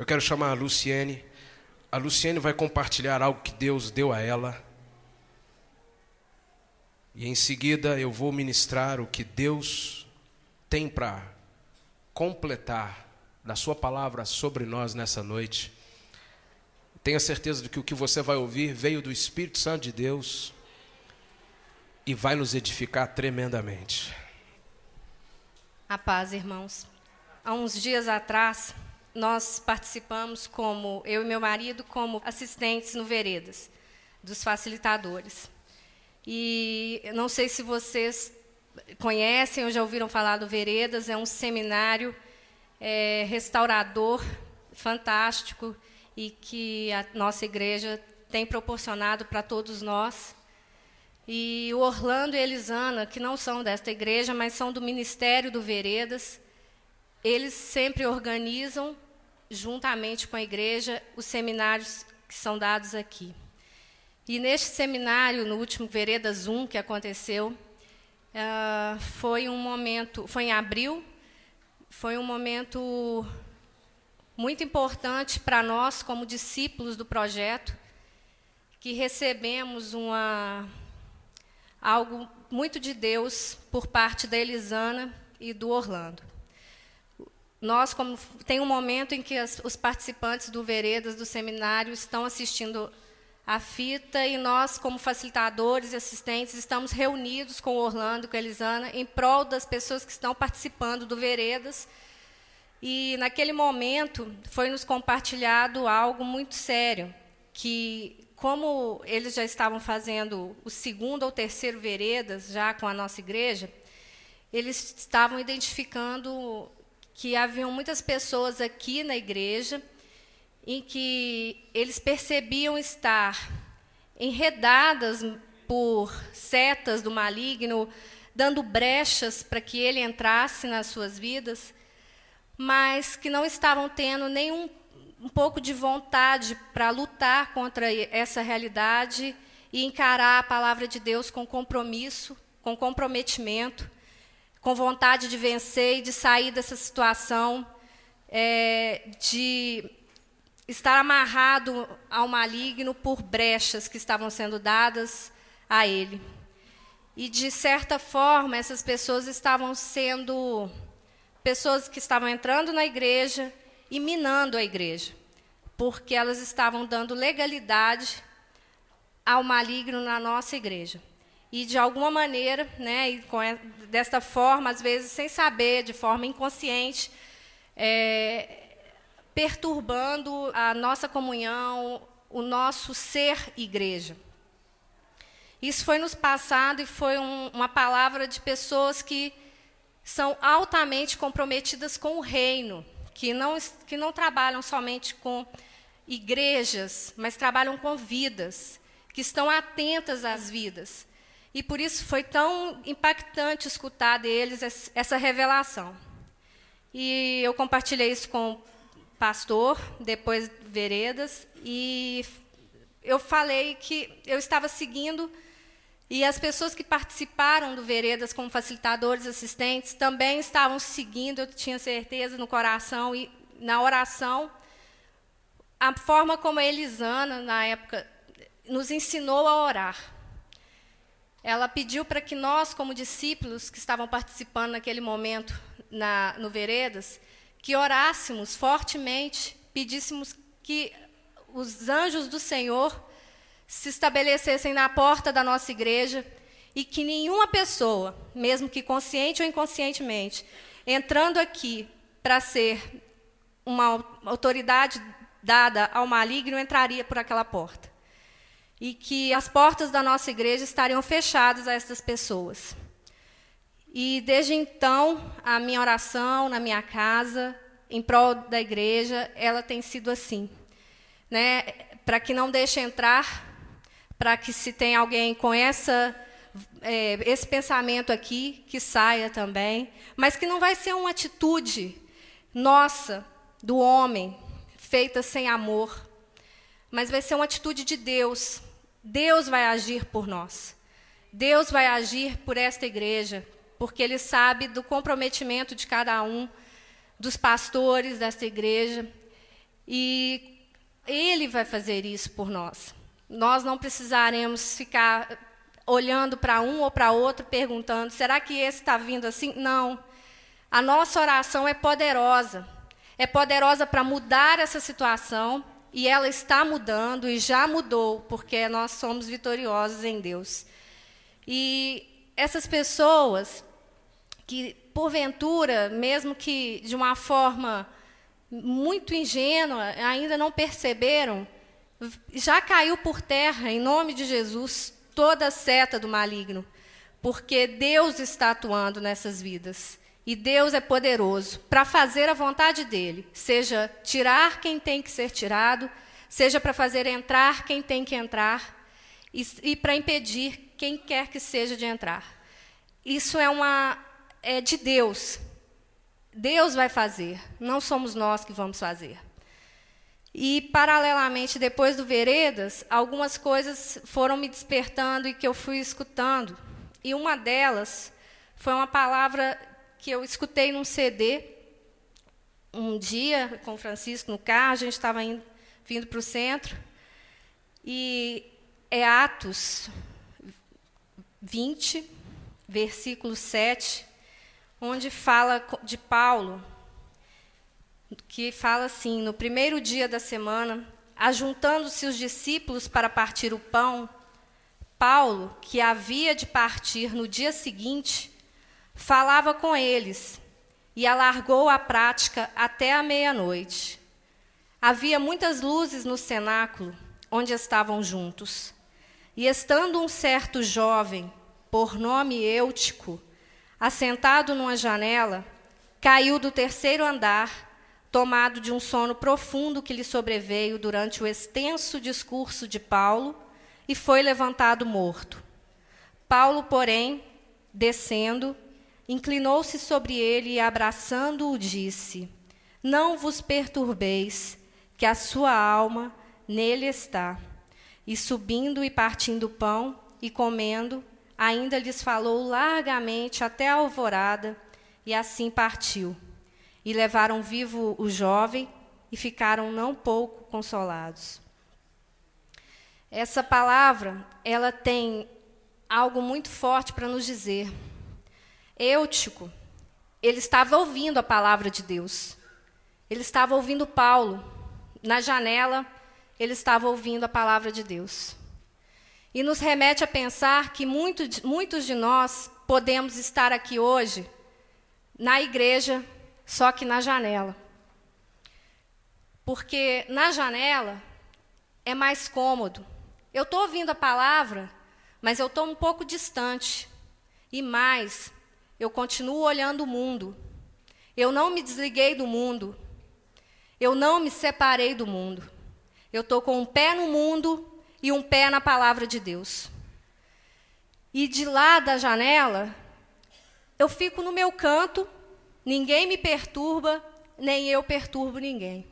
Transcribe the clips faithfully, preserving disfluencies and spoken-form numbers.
Eu quero chamar a Luciene. A Luciene vai compartilhar algo que Deus deu a ela. E em seguida eu vou ministrar o que Deus tem para completar na sua palavra sobre nós nessa noite. Tenha certeza de que o que você vai ouvir veio do Espírito Santo de Deus e vai nos edificar tremendamente. A paz, irmãos. Há uns dias atrás, nós participamos, como eu e meu marido, como assistentes no Veredas, dos facilitadores. E não sei se vocês conhecem ou já ouviram falar do Veredas, é um seminário é, restaurador, fantástico, e que a nossa igreja tem proporcionado para todos nós. E o Orlando e a Elisana, que não são desta igreja, mas são do Ministério do Veredas, eles sempre organizam, juntamente com a igreja, os seminários que são dados aqui. E neste seminário, no último Veredas um, que aconteceu, uh, foi um momento, foi em abril, foi um momento muito importante para nós, como discípulos do projeto, que recebemos uma, algo muito de Deus por parte da Elisana e do Orlando. Nós, como tem um momento em que as, os participantes do Veredas, do seminário, estão assistindo a fita, e nós, como facilitadores e assistentes, estamos reunidos com o Orlando e com a Elisana em prol das pessoas que estão participando do Veredas. E, naquele momento, foi nos compartilhado algo muito sério, que, como eles já estavam fazendo o segundo ou terceiro Veredas, já com a nossa igreja, eles estavam identificando que haviam muitas pessoas aqui na igreja em que eles percebiam estar enredadas por setas do maligno, dando brechas para que ele entrasse nas suas vidas, mas que não estavam tendo nenhum um pouco de vontade para lutar contra essa realidade e encarar a palavra de Deus com compromisso, com comprometimento, com vontade de vencer e de sair dessa situação, é, de estar amarrado ao maligno por brechas que estavam sendo dadas a ele. E, de certa forma, essas pessoas estavam sendo pessoas que estavam entrando na igreja e minando a igreja, porque elas estavam dando legalidade ao maligno na nossa igreja. E, de alguma maneira, né, e com, desta forma, às vezes, sem saber, de forma inconsciente, é, perturbando a nossa comunhão, o nosso ser igreja. Isso foi nos passado e foi um, uma palavra de pessoas que são altamente comprometidas com o reino, que não, que não trabalham somente com igrejas, mas trabalham com vidas, que estão atentas às vidas. E por isso foi tão impactante escutar deles essa revelação. E eu compartilhei isso com o pastor, depois Veredas, e eu falei que eu estava seguindo, e as pessoas que participaram do Veredas como facilitadores, assistentes, também estavam seguindo, eu tinha certeza no coração e na oração, a forma como a Elisana, na época, nos ensinou a orar. Ela pediu para que nós, como discípulos que estavam participando naquele momento na, no Veredas, que orássemos fortemente, pedíssemos que os anjos do Senhor se estabelecessem na porta da nossa igreja e que nenhuma pessoa, mesmo que consciente ou inconscientemente, entrando aqui para ser uma autoridade dada ao maligno, entraria por aquela porta. E que as portas da nossa igreja estariam fechadas a essas pessoas. E, desde então, a minha oração na minha casa, em prol da igreja, ela tem sido assim, né? Para que não deixe entrar, para que, se tem alguém com essa, é, esse pensamento aqui, que saia também, mas que não vai ser uma atitude nossa, do homem, feita sem amor, mas vai ser uma atitude de Deus. Deus vai agir por nós. Deus vai agir por esta igreja, porque Ele sabe do comprometimento de cada um, dos pastores desta igreja, E Ele vai fazer isso por nós. Nós não precisaremos ficar olhando para um ou para outro, perguntando, será que esse está vindo assim? Não. A nossa oração é poderosa. É poderosa para mudar essa situação, e ela está mudando, e já mudou, porque nós somos vitoriosos em Deus. E essas pessoas que, porventura, mesmo que de uma forma muito ingênua, ainda não perceberam, já caiu por terra, em nome de Jesus, toda a seta do maligno, porque Deus está atuando nessas vidas. E Deus é poderoso para fazer a vontade dele, seja tirar quem tem que ser tirado, seja para fazer entrar quem tem que entrar, e, e para impedir quem quer que seja de entrar. Isso é, uma, é de Deus. Deus vai fazer, não somos nós que vamos fazer. E, paralelamente, depois do Veredas, algumas coisas foram me despertando e que eu fui escutando. E uma delas foi uma palavra que eu escutei num C D, um dia, com o Francisco no carro, a gente estava indo, vindo para o centro, e é Atos vinte, versículo sete, onde fala de Paulo, que fala assim, no primeiro dia da semana, ajuntando-se os discípulos para partir o pão, Paulo, que havia de partir no dia seguinte, falava com eles e alargou a prática até a meia-noite. Havia muitas luzes no cenáculo, onde estavam juntos. E estando um certo jovem, por nome Eutico, assentado numa janela, caiu do terceiro andar, tomado de um sono profundo que lhe sobreveio durante o extenso discurso de Paulo, e foi levantado morto. Paulo, porém, descendo, inclinou-se sobre ele e, abraçando-o, disse: não vos perturbeis, que a sua alma nele está. E subindo e partindo o pão e comendo, ainda lhes falou largamente até a alvorada, e assim partiu. E levaram vivo o jovem e ficaram não pouco consolados. Essa palavra, ela tem algo muito forte para nos dizer. Eutico, ele estava ouvindo a palavra de Deus. Ele estava ouvindo Paulo. Na janela, ele estava ouvindo a palavra de Deus. E nos remete a pensar que muito, muitos de nós podemos estar aqui hoje, na igreja, só que na janela. Porque na janela é mais cômodo. Eu estou ouvindo a palavra, mas eu estou um pouco distante. E mais, eu continuo olhando o mundo. Eu não me desliguei do mundo. Eu não me separei do mundo. Eu estou com um pé no mundo e um pé na palavra de Deus. E de lá da janela, eu fico no meu canto, ninguém me perturba, nem eu perturbo ninguém.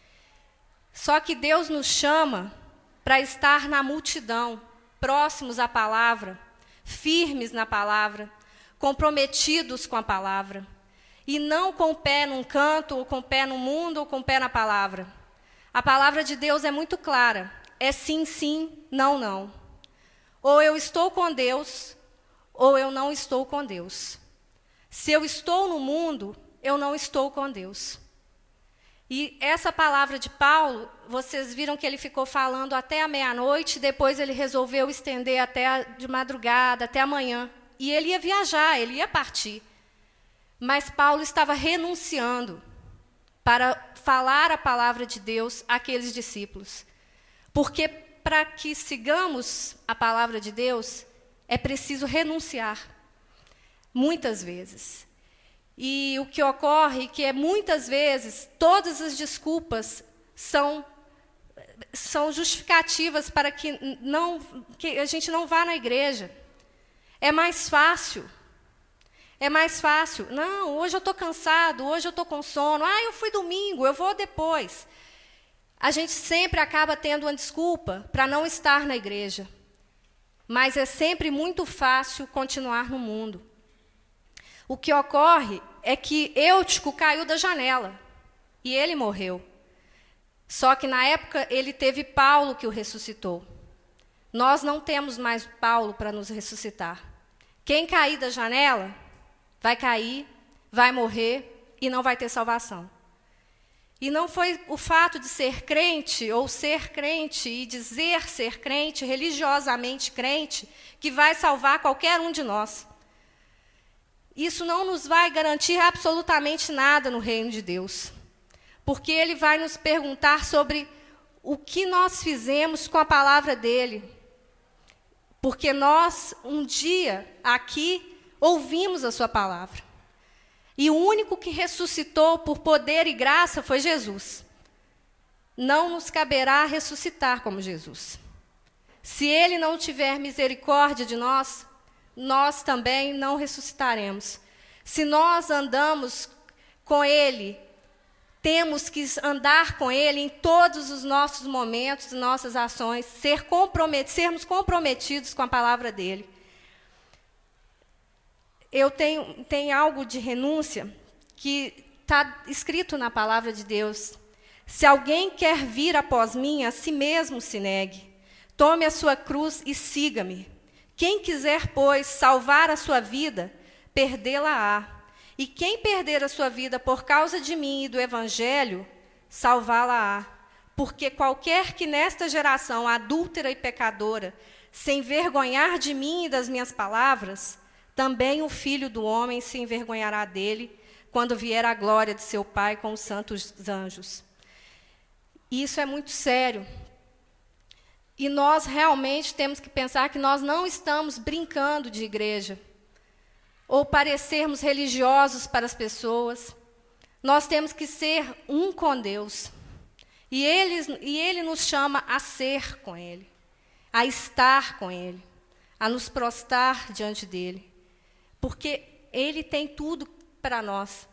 Só que Deus nos chama para estar na multidão, próximos à palavra, firmes na palavra, comprometidos com a palavra, e não com o pé num canto, ou com o pé no mundo, ou com o pé na palavra. A palavra de Deus é muito clara, é sim, sim, não, não. Ou eu estou com Deus, ou eu não estou com Deus. Se eu estou no mundo, eu não estou com Deus. E essa palavra de Paulo, vocês viram que ele ficou falando até a meia-noite, depois ele resolveu estender até a, de madrugada, até amanhã. E ele ia viajar, ele ia partir. Mas Paulo estava renunciando para falar a palavra de Deus àqueles discípulos. Porque para que sigamos a palavra de Deus, é preciso renunciar. Muitas vezes. E o que ocorre é que, muitas vezes, todas as desculpas são, são justificativas para que, não, que a gente não vá na igreja. É mais fácil. É mais fácil. Não, hoje eu estou cansado, hoje eu estou com sono. Ah, eu fui domingo, eu vou depois. A gente sempre acaba tendo uma desculpa para não estar na igreja. Mas é sempre muito fácil continuar no mundo. O que ocorre é que Eutico caiu da janela e ele morreu. Só que na época ele teve Paulo que o ressuscitou. Nós não temos mais Paulo para nos ressuscitar. Quem cair da janela vai cair, vai morrer e não vai ter salvação. E não foi o fato de ser crente ou ser crente e dizer ser crente, religiosamente crente, que vai salvar qualquer um de nós. Isso não nos vai garantir absolutamente nada no reino de Deus. Porque ele vai nos perguntar sobre o que nós fizemos com a palavra dele. Porque nós, um dia, aqui, ouvimos a sua palavra. E o único que ressuscitou por poder e graça foi Jesus. Não nos caberá ressuscitar como Jesus. Se ele não tiver misericórdia de nós, nós também não ressuscitaremos. Se nós andamos com ele, temos que andar com ele em todos os nossos momentos, nossas ações, ser compromet- sermos comprometidos com a palavra dele. Eu tenho, tenho algo de renúncia que está escrito na palavra de Deus. Se alguém quer vir após mim, a si mesmo se negue. Tome a sua cruz e siga-me. Quem quiser, pois, salvar a sua vida, perdê-la-á. E quem perder a sua vida por causa de mim e do Evangelho, salvá-la-á. Porque qualquer que nesta geração adúltera e pecadora, se envergonhar de mim e das minhas palavras, também o Filho do Homem se envergonhará dele, quando vier a glória de seu Pai com os santos anjos. Isso é muito sério. E nós realmente temos que pensar que nós não estamos brincando de igreja, ou parecermos religiosos para as pessoas. Nós temos que ser um com Deus. E ele, e ele nos chama a ser com Ele, a estar com Ele, a nos prostrar diante dEle. Porque Ele tem tudo para nós.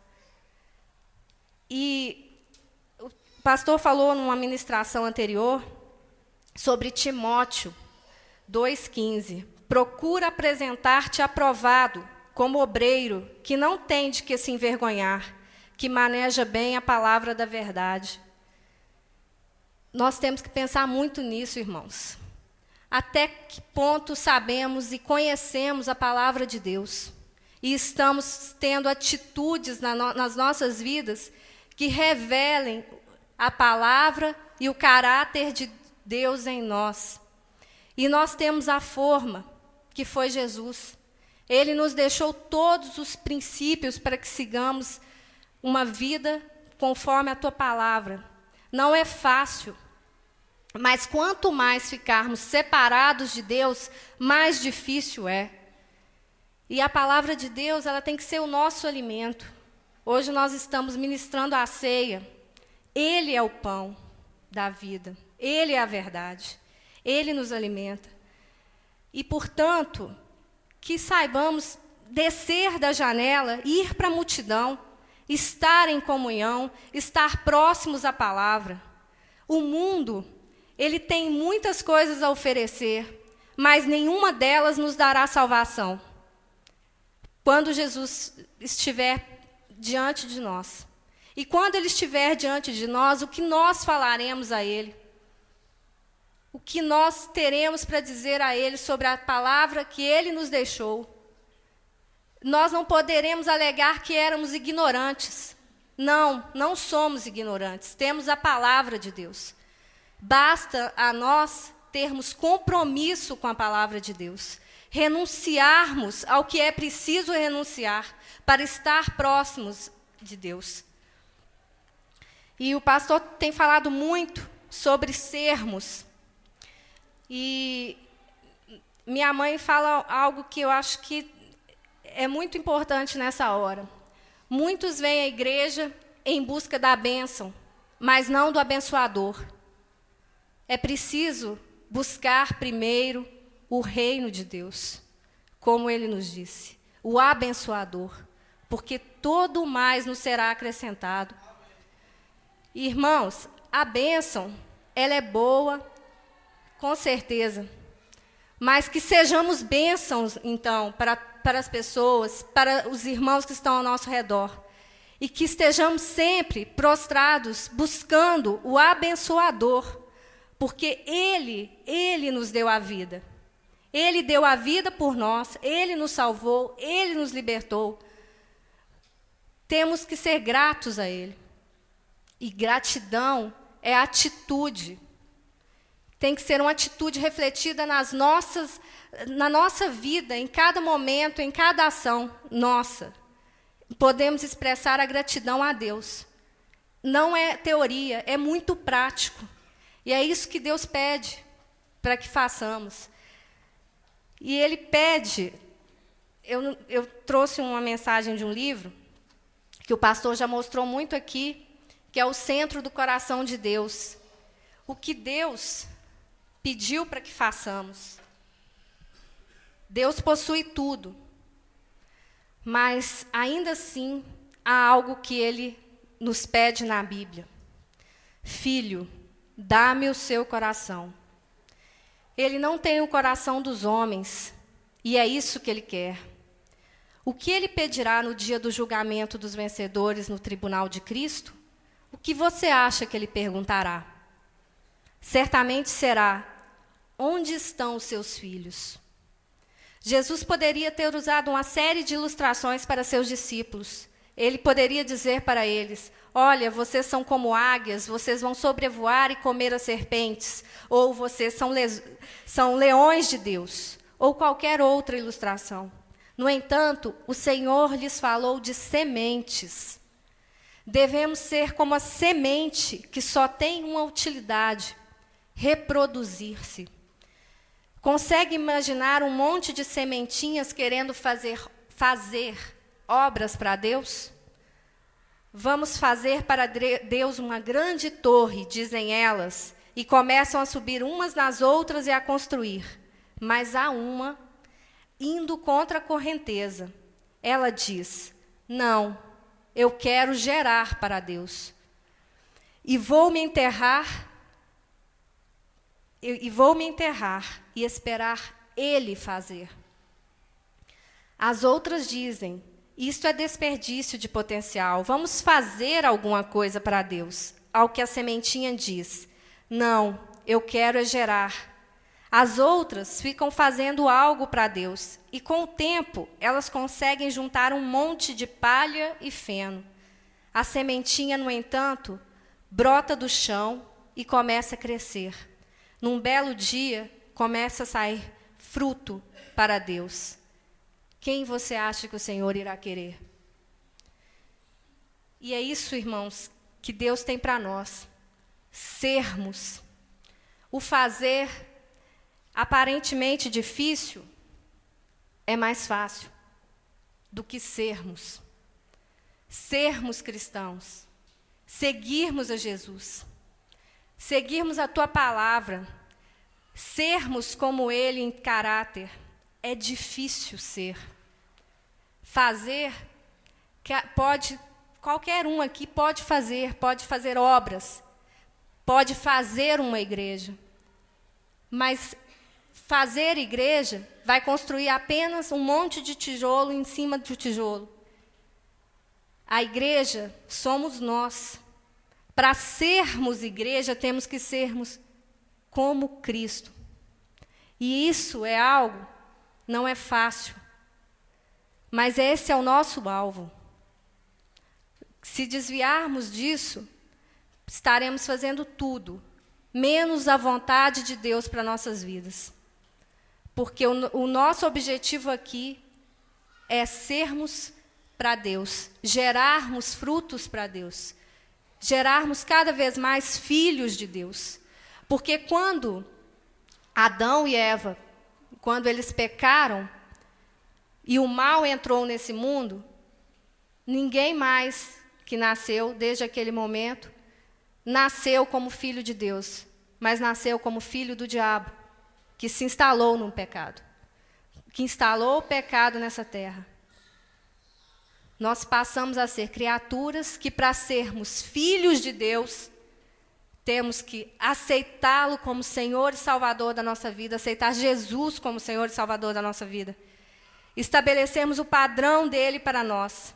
E o pastor falou numa ministração anterior sobre Timóteo dois, quinze. Procura apresentar-te aprovado, como obreiro, que não tem de que se envergonhar, que maneja bem a palavra da verdade. Nós temos que pensar muito nisso, irmãos. Até que ponto sabemos e conhecemos a palavra de Deus? E estamos tendo atitudes na no- nas nossas vidas que revelem a palavra e o caráter de Deus em nós. E nós temos a forma, que foi Jesus. Ele nos deixou todos os princípios para que sigamos uma vida conforme a tua palavra. Não é fácil, mas quanto mais ficarmos separados de Deus, mais difícil é. E a palavra de Deus, ela tem que ser o nosso alimento. Hoje nós estamos ministrando a ceia. Ele é o pão da vida. Ele é a verdade. Ele nos alimenta. E, portanto, que saibamos descer da janela, ir para a multidão, estar em comunhão, estar próximos à palavra. O mundo, ele tem muitas coisas a oferecer, mas nenhuma delas nos dará salvação. Quando Jesus estiver diante de nós. E quando Ele estiver diante de nós, o que nós falaremos a Ele? O que nós teremos para dizer a Ele sobre a palavra que Ele nos deixou? Nós não poderemos alegar que éramos ignorantes. Não, não somos ignorantes. Temos a palavra de Deus. Basta a nós termos compromisso com a palavra de Deus. Renunciarmos ao que é preciso renunciar para estar próximos de Deus. E o pastor tem falado muito sobre sermos. E minha mãe fala algo que eu acho que é muito importante nessa hora. Muitos vêm à igreja em busca da bênção, mas não do abençoador. É preciso buscar primeiro o reino de Deus, como Ele nos disse, o abençoador, porque todo o mais nos será acrescentado. Irmãos, a bênção, ela é boa, com certeza, mas que sejamos bênçãos, então, para, para as pessoas, para os irmãos que estão ao nosso redor. E que estejamos sempre prostrados, buscando o abençoador, porque Ele, Ele nos deu a vida. Ele deu a vida por nós, Ele nos salvou, Ele nos libertou. Temos que ser gratos a Ele. E gratidão é atitude. Tem que ser uma atitude refletida nas nossas, na nossa vida, em cada momento, em cada ação nossa. Podemos expressar a gratidão a Deus. Não é teoria, é muito prático. E é isso que Deus pede para que façamos. E Ele pede... Eu, eu trouxe uma mensagem de um livro que o pastor já mostrou muito aqui, que é o centro do coração de Deus. O que Deus pediu para que façamos. Deus possui tudo. Mas, ainda assim, há algo que Ele nos pede na Bíblia. Filho, dá-me o seu coração. Ele não tem o coração dos homens, e é isso que Ele quer. O que Ele pedirá no dia do julgamento dos vencedores no tribunal de Cristo? O que você acha que Ele perguntará? Certamente será: onde estão os seus filhos? Jesus poderia ter usado uma série de ilustrações para seus discípulos. Ele poderia dizer para eles: olha, vocês são como águias, vocês vão sobrevoar e comer as serpentes, ou vocês são, le- são leões de Deus, ou qualquer outra ilustração. No entanto, o Senhor lhes falou de sementes. Devemos ser como a semente que só tem uma utilidade: reproduzir-se. Consegue imaginar um monte de sementinhas querendo fazer, fazer obras para Deus? Vamos fazer para Deus uma grande torre, dizem elas, e começam a subir umas nas outras e a construir. Mas há uma indo contra a correnteza. Ela diz: não, eu quero gerar para Deus. E vou me enterrar E vou me enterrar e esperar Ele fazer. As outras dizem: isto é desperdício de potencial, vamos fazer alguma coisa para Deus. Ao que a sementinha diz: não, eu quero é gerar. As outras ficam fazendo algo para Deus, e com o tempo elas conseguem juntar um monte de palha e feno. A sementinha, no entanto, brota do chão e começa a crescer. Num belo dia, começa a sair fruto para Deus. Quem você acha que o Senhor irá querer? E é isso, irmãos, que Deus tem para nós. Sermos. O fazer, aparentemente difícil, é mais fácil do que sermos. Sermos cristãos. Seguirmos a Jesus. Seguirmos a Tua palavra, sermos como Ele em caráter, é difícil ser. Fazer, pode, qualquer um aqui pode fazer, pode fazer obras, pode fazer uma igreja. Mas fazer igreja vai construir apenas um monte de tijolo em cima de tijolo. A igreja somos nós. Para sermos igreja, temos que sermos como Cristo. E isso é algo, não é fácil. Mas esse é o nosso alvo. Se desviarmos disso, estaremos fazendo tudo, menos a vontade de Deus para nossas vidas. Porque o, o nosso objetivo aqui é sermos para Deus, gerarmos frutos para Deus. Gerarmos cada vez mais filhos de Deus. Porque quando Adão e Eva, quando eles pecaram, e o mal entrou nesse mundo, ninguém mais que nasceu, desde aquele momento, nasceu como filho de Deus, mas nasceu como filho do diabo, que se instalou no pecado, que instalou o pecado nessa terra. Nós passamos a ser criaturas que, para sermos filhos de Deus, temos que aceitá-lo como Senhor e Salvador da nossa vida, aceitar Jesus como Senhor e Salvador da nossa vida. Estabelecemos o padrão dele para nós.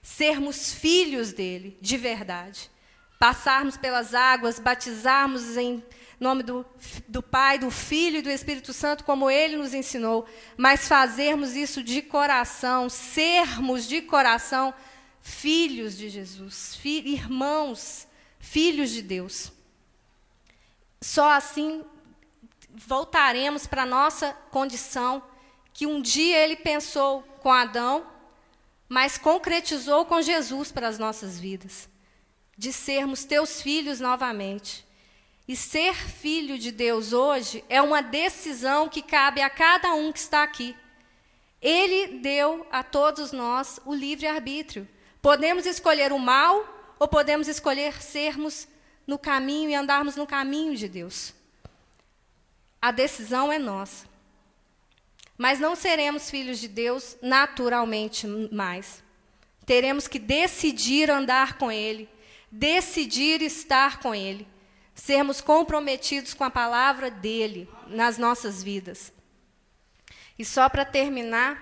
sermos filhos dele, de verdade. Passarmos pelas águas, batizarmos em nome do, do Pai, do Filho e do Espírito Santo, como ele nos ensinou, mas fazermos isso de coração, sermos de coração filhos de Jesus, fi, irmãos, filhos de Deus. Só assim voltaremos para a nossa condição que um dia ele pensou com Adão, mas concretizou com Jesus para as nossas vidas, de sermos teus filhos novamente. E ser filho de Deus hoje é uma decisão que cabe a cada um que está aqui. Ele deu a todos nós o livre-arbítrio. Podemos escolher o mal ou podemos escolher sermos no caminho e andarmos no caminho de Deus. A decisão é nossa. Mas não seremos filhos de Deus naturalmente mais. Teremos que decidir andar com Ele, decidir estar com Ele, sermos comprometidos com a palavra dEle nas nossas vidas. E só para terminar,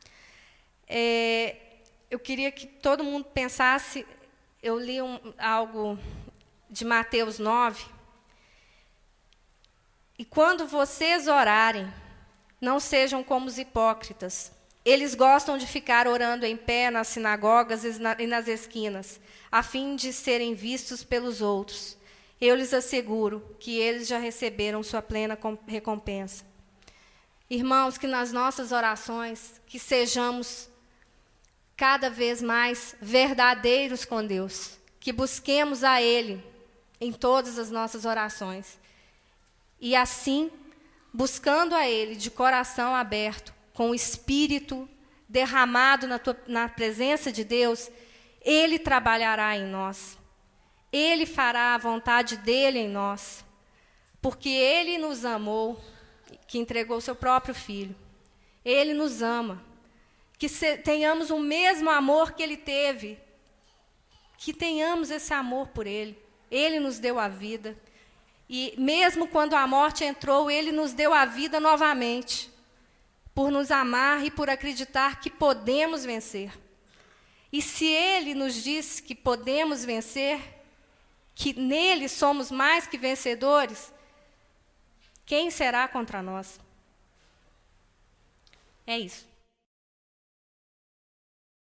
é, eu queria que todo mundo pensasse, eu li um, algo de Mateus nove, e quando vocês orarem, não sejam como os hipócritas. Eles gostam de ficar orando em pé nas sinagogas e nas esquinas, a fim de serem vistos pelos outros. Eu lhes asseguro que eles já receberam sua plena recompensa. Irmãos, que nas nossas orações, que sejamos cada vez mais verdadeiros com Deus, que busquemos a Ele em todas as nossas orações. E assim, buscando a Ele de coração aberto, com o Espírito derramado na, tua, na presença de Deus, Ele trabalhará em nós. Ele fará a vontade dEle em nós. Porque Ele nos amou, que entregou seu próprio Filho. Ele nos ama. Que se, tenhamos o mesmo amor que Ele teve. Que tenhamos esse amor por Ele. Ele nos deu a vida. E mesmo quando a morte entrou, Ele nos deu a vida novamente, por nos amar e por acreditar que podemos vencer. E se Ele nos diz que podemos vencer, que nele somos mais que vencedores, quem será contra nós? É isso.